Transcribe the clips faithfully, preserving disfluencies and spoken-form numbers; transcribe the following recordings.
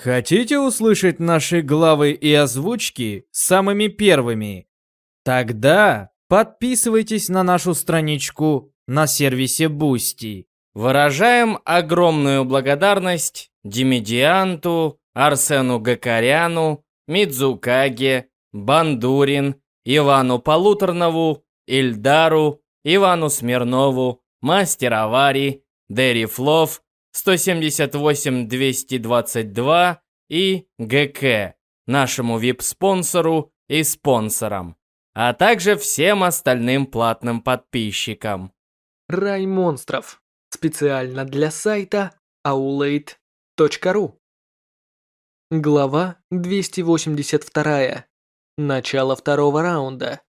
Хотите услышать наши главы и озвучки самыми первыми? Тогда подписывайтесь на нашу страничку на сервисе Boosty. Выражаем огромную благодарность Димедианту, Арсену Гакаряну, Мидзукаге, Бандурин, Ивану Полуторнову, Ильдару, Ивану Смирнову, Мастер Авари, Дэри Флов, сто семьдесят восемь двести двадцать два и ГК, нашему вип-спонсору и спонсорам, а также всем остальным платным подписчикам. Рай монстров. Специально для сайта аулейт точка ру. Глава двести восемьдесят два. Начало второго раунда.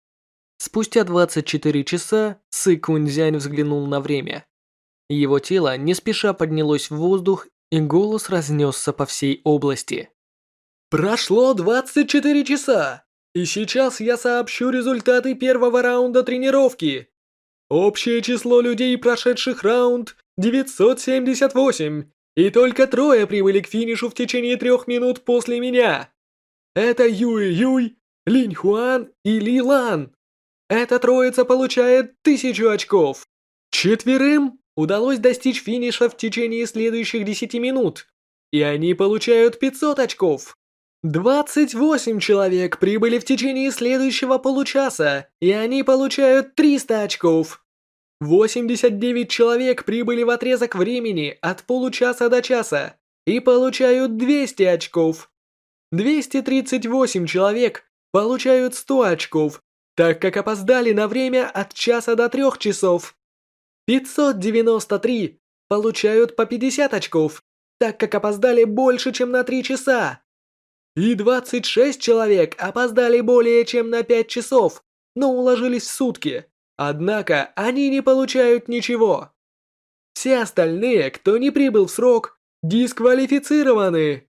Спустя двадцать четыре часа Сы Кунцзянь взглянул на время. Его тело не спеша поднялось в воздух, и голос разнесся по всей области. Прошло двадцать четыре часа, и сейчас я сообщу результаты первого раунда тренировки. Общее число людей, прошедших раунд, девятьсот семьдесят восемь, и только трое прибыли к финишу в течение трех минут после меня. Это Юй Юй, Линь Хуан и Ли Лан. Эта троица получает тысячу очков. Четверым удалось достичь финиша в течение следующих десяти минут, и они получают пятьсот очков. двадцать восемь человек прибыли в течение следующего получаса, и они получают триста очков. восемьдесят девять человек прибыли в отрезок времени от получаса до часа и получают двести очков. двести тридцать восемь человек получают сто очков, так как опоздали на время от часа до трех часов. пятьсот девяносто три получают по пятьдесят очков, так как опоздали больше, чем на три часа. И двадцать шесть человек опоздали более чем на пять часов, но уложились в сутки. Однако они не получают ничего. Все остальные, кто не прибыл в срок, дисквалифицированы.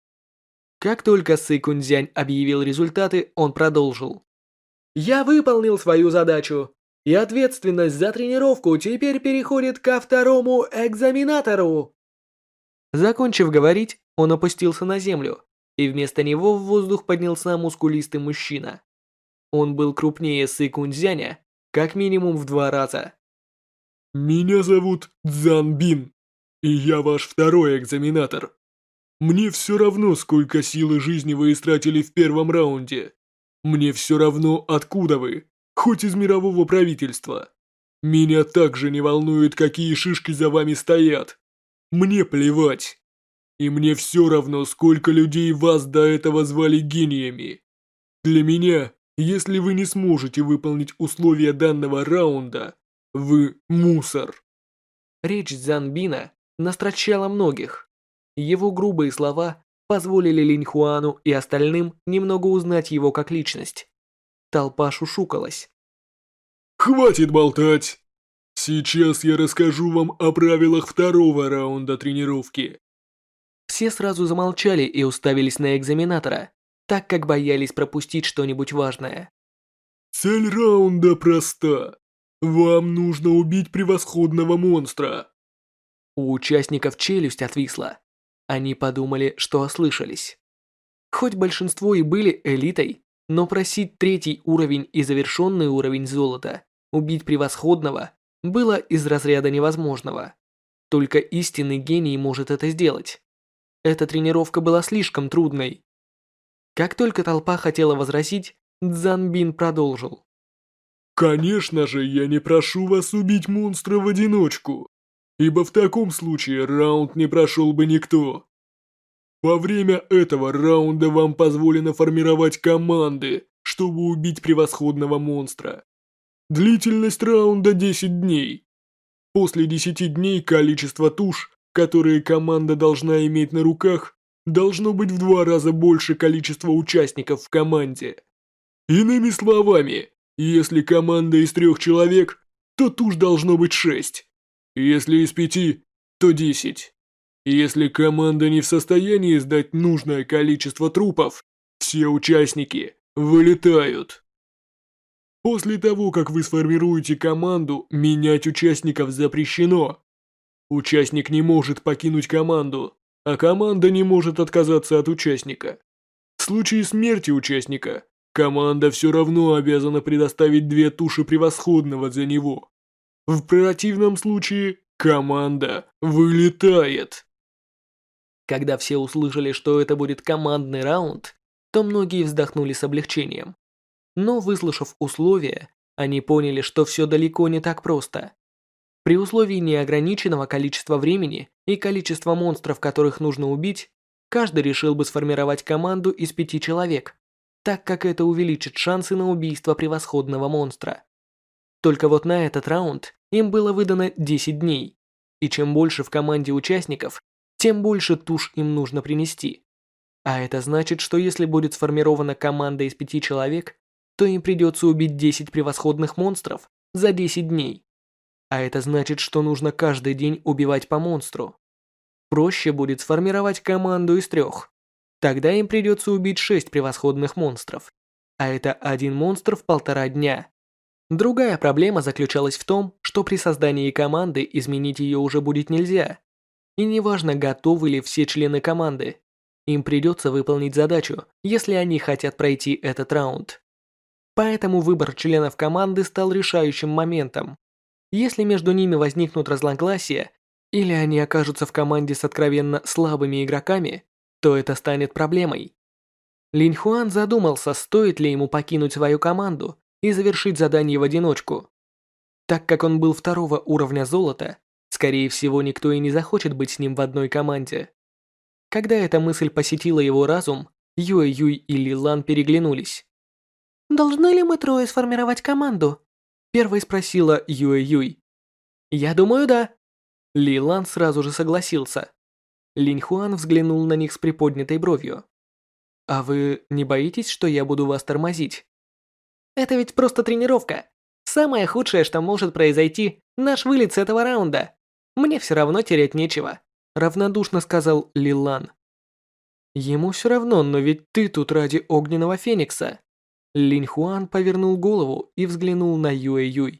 Как только Сы Кунцзянь объявил результаты, он продолжил. Я выполнил свою задачу, и ответственность за тренировку теперь переходит ко второму экзаменатору. Закончив говорить, он опустился на землю, и вместо него в воздух поднялся мускулистый мужчина. Он был крупнее Сы Кунцзяня как минимум в два раза. Меня зовут Цзан Бин, и я ваш второй экзаменатор. Мне все равно, сколько сил и жизни вы истратили в первом раунде. Мне все равно, откуда вы, хоть из мирового правительства. Меня также не волнует, какие шишки за вами стоят. Мне плевать. И мне все равно, сколько людей вас до этого звали гениями. Для меня, если вы не сможете выполнить условия данного раунда, вы мусор. Речь Цзанбина настрочала многих. Его грубые слова позволили Линь Хуану и остальным немного узнать его как личность. Толпа шушукалась. Хватит болтать! Сейчас я расскажу вам о правилах второго раунда тренировки. Все сразу замолчали и уставились на экзаменатора, так как боялись пропустить что-нибудь важное. Цель раунда проста. Вам нужно убить превосходного монстра. У участников челюсть отвисла. Они подумали, что ослышались. Хоть большинство и были элитой, но просить третий уровень и завершенный уровень золота, убить превосходного, было из разряда невозможного. Только истинный гений может это сделать. Эта тренировка была слишком трудной. Как только толпа хотела возразить, Цзанбин продолжил. Конечно же, я не прошу вас убить монстра в одиночку, ибо в таком случае раунд не прошел бы никто. Во время этого раунда вам позволено формировать команды, чтобы убить превосходного монстра. Длительность раунда десять дней. После десяти дней количество туш, которые команда должна иметь на руках, должно быть в два раза больше количества участников в команде. Иными словами, если команда из трех человек, то туш должно быть шесть. Если из пяти, то десять. Если команда не в состоянии сдать нужное количество трупов, все участники вылетают. После того, как вы сформируете команду, менять участников запрещено. Участник не может покинуть команду, а команда не может отказаться от участника. В случае смерти участника, команда все равно обязана предоставить две туши превосходного за него. В противном случае команда вылетает. Когда все услышали, что это будет командный раунд, то многие вздохнули с облегчением. Но, выслушав условия, они поняли, что все далеко не так просто. При условии неограниченного количества времени и количества монстров, которых нужно убить, каждый решил бы сформировать команду из пяти человек, так как это увеличит шансы на убийство превосходного монстра. Только вот на этот раунд им было выдано десять дней, и чем больше в команде участников, тем больше туш им нужно принести. А это значит, что если будет сформирована команда из пяти человек, то им придется убить десять превосходных монстров за десять дней. А это значит, что нужно каждый день убивать по монстру. Проще будет сформировать команду из трех. Тогда им придется убить шесть превосходных монстров. А это один монстр в полтора дня. Другая проблема заключалась в том, что при создании команды изменить ее уже будет нельзя. И неважно, готовы ли все члены команды. Им придется выполнить задачу, если они хотят пройти этот раунд. Поэтому выбор членов команды стал решающим моментом. Если между ними возникнут разногласия, или они окажутся в команде с откровенно слабыми игроками, то это станет проблемой. Линь Хуан задумался, стоит ли ему покинуть свою команду и завершить задание в одиночку. Так как он был второго уровня золота, скорее всего, никто и не захочет быть с ним в одной команде. Когда эта мысль посетила его разум, Юэ Юй и Ли Лан переглянулись. «Должны ли мы трое сформировать команду?» Первой спросила Юэ Юй. «Я думаю, да». Ли Лан сразу же согласился. Линь Хуан взглянул на них с приподнятой бровью. «А вы не боитесь, что я буду вас тормозить?» «Это ведь просто тренировка. Самое худшее, что может произойти, наш вылет с этого раунда. Мне все равно терять нечего», равнодушно сказал Ли Лан. «Ему все равно, но ведь ты тут ради огненного феникса». Линь Хуан повернул голову и взглянул на Юэ Юй.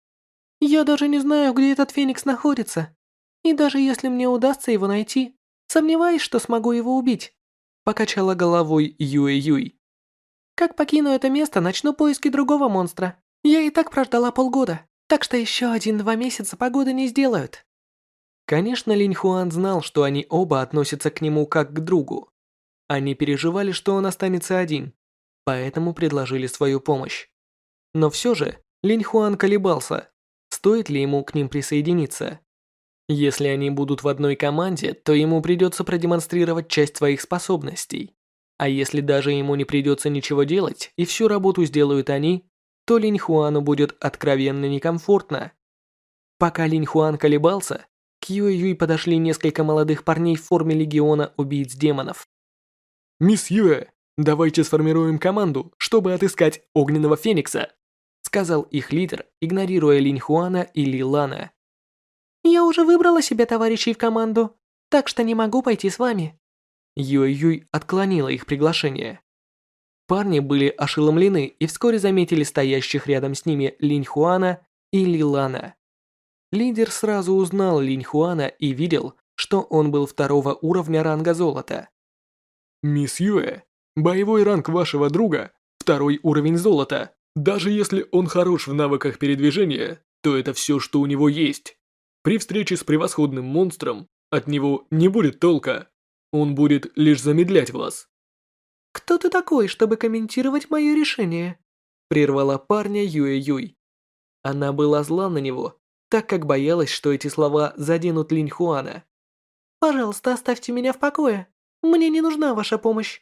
«Я даже не знаю, где этот феникс находится. И даже если мне удастся его найти, сомневаюсь, что смогу его убить», покачала головой Юэ Юй. «Как покину это место, начну поиски другого монстра. Я и так прождала полгода, так что еще один-два месяца погоды не сделают». Конечно, Линь Хуан знал, что они оба относятся к нему как к другу. Они переживали, что он останется один, поэтому предложили свою помощь. Но все же Линь Хуан колебался, стоит ли ему к ним присоединиться. Если они будут в одной команде, то ему придется продемонстрировать часть своих способностей. А если даже ему не придется ничего делать, и всю работу сделают они, то Линь Хуану будет откровенно некомфортно. Пока Линь Хуан колебался, к Юэ Юй подошли несколько молодых парней в форме легиона убийц демонов. «Мисс Юэ, давайте сформируем команду, чтобы отыскать огненного феникса», сказал их лидер, игнорируя Линь Хуана и Ли Лана. «Я уже выбрала себе товарищей в команду, так что не могу пойти с вами». Юэ Юй отклонила их приглашение. Парни были ошеломлены и вскоре заметили стоящих рядом с ними Линь Хуана и Ли Лана. Лидер сразу узнал Линь Хуана и видел, что он был второго уровня ранга золота. «Мисс Юэ, боевой ранг вашего друга – второй уровень золота. Даже если он хорош в навыках передвижения, то это все, что у него есть. При встрече с превосходным монстром от него не будет толка. Он будет лишь замедлять вас». «Кто ты такой, чтобы комментировать мое решение?» Прервала парня Юэ Юй. Она была зла на него, так как боялась, что эти слова заденут Линь Хуана. «Пожалуйста, оставьте меня в покое. Мне не нужна ваша помощь».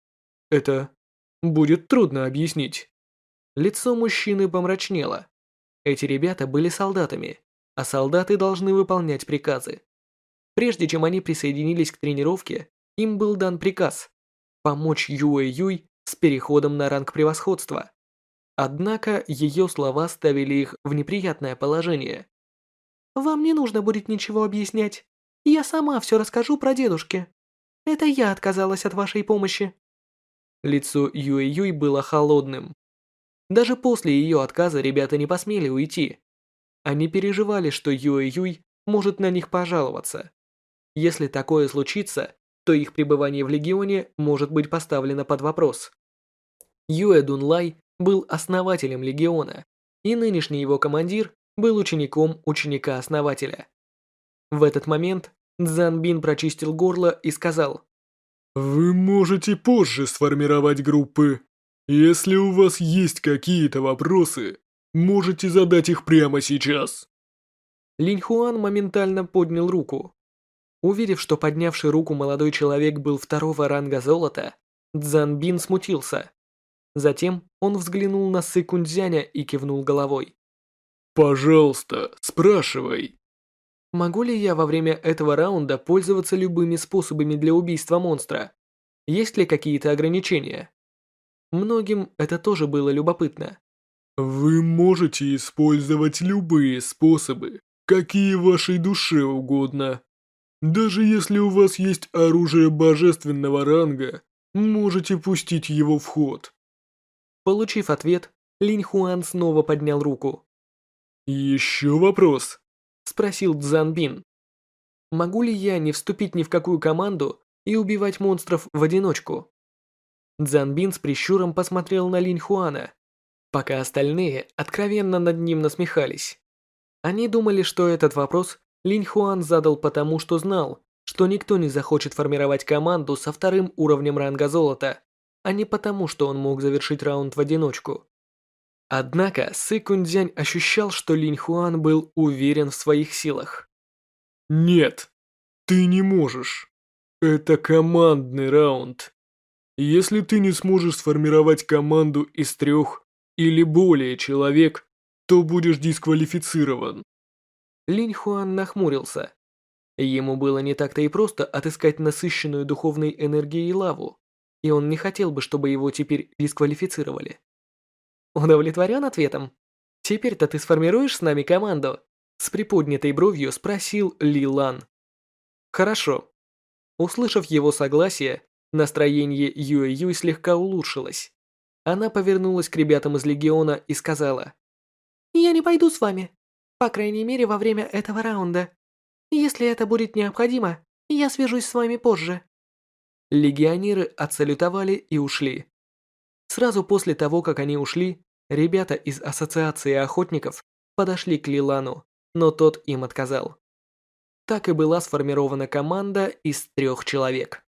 «Это будет трудно объяснить». Лицо мужчины помрачнело. Эти ребята были солдатами, а солдаты должны выполнять приказы. Прежде чем они присоединились к тренировке, им был дан приказ помочь Юэ Юй с переходом на ранг превосходства. Однако ее слова ставили их в неприятное положение. «Вам не нужно будет ничего объяснять. Я сама все расскажу про дедушки. Это я отказалась от вашей помощи». Лицо Юэ Юй было холодным. Даже после ее отказа ребята не посмели уйти. Они переживали, что Юэ Юй может на них пожаловаться. Если такое случится, то их пребывание в Легионе может быть поставлено под вопрос. Юэ Дунлай был основателем Легиона, и нынешний его командир был учеником ученика-основателя. В этот момент Цзан Бин прочистил горло и сказал: «Вы можете позже сформировать группы. Если у вас есть какие-то вопросы, можете задать их прямо сейчас». Линь Хуан моментально поднял руку. Увидев, что поднявший руку молодой человек был второго ранга золота, Цзан Бин смутился. Затем он взглянул на Сы Кунцзяня и кивнул головой. «Пожалуйста, спрашивай». Могу ли я во время этого раунда пользоваться любыми способами для убийства монстра? Есть ли какие-то ограничения? Многим это тоже было любопытно. Вы можете использовать любые способы, какие вашей душе угодно. Даже если у вас есть оружие божественного ранга, можете пустить его в ход. Получив ответ, Линь Хуан снова поднял руку. Еще вопрос? Спросил Цзан Бин. Могу ли я не вступить ни в какую команду и убивать монстров в одиночку? Цзан Бин с прищуром посмотрел на Линь Хуана, пока остальные откровенно над ним насмехались. Они думали, что этот вопрос Линь Хуан задал потому, что знал, что никто не захочет формировать команду со вторым уровнем ранга золота, а не потому, что он мог завершить раунд в одиночку. Однако Сы Кунцзянь ощущал, что Линь Хуан был уверен в своих силах. Нет, ты не можешь. Это командный раунд. Если ты не сможешь сформировать команду из трех или более человек, то будешь дисквалифицирован. Линь Хуан нахмурился. Ему было не так-то и просто отыскать насыщенную духовной энергией лаву, и он не хотел бы, чтобы его теперь дисквалифицировали. Удовлетворен ответом? Теперь-то ты сформируешь с нами команду? С приподнятой бровью спросил Ли Лан. Хорошо. Услышав его согласие, настроение Юэ Юй слегка улучшилось. Она повернулась к ребятам из Легиона и сказала: «Я не пойду с вами. По крайней мере, во время этого раунда. Если это будет необходимо, я свяжусь с вами позже». Легионеры отсалютовали и ушли. Сразу после того, как они ушли, ребята из Ассоциации охотников подошли к Лилану, но тот им отказал. Так и была сформирована команда из трех человек.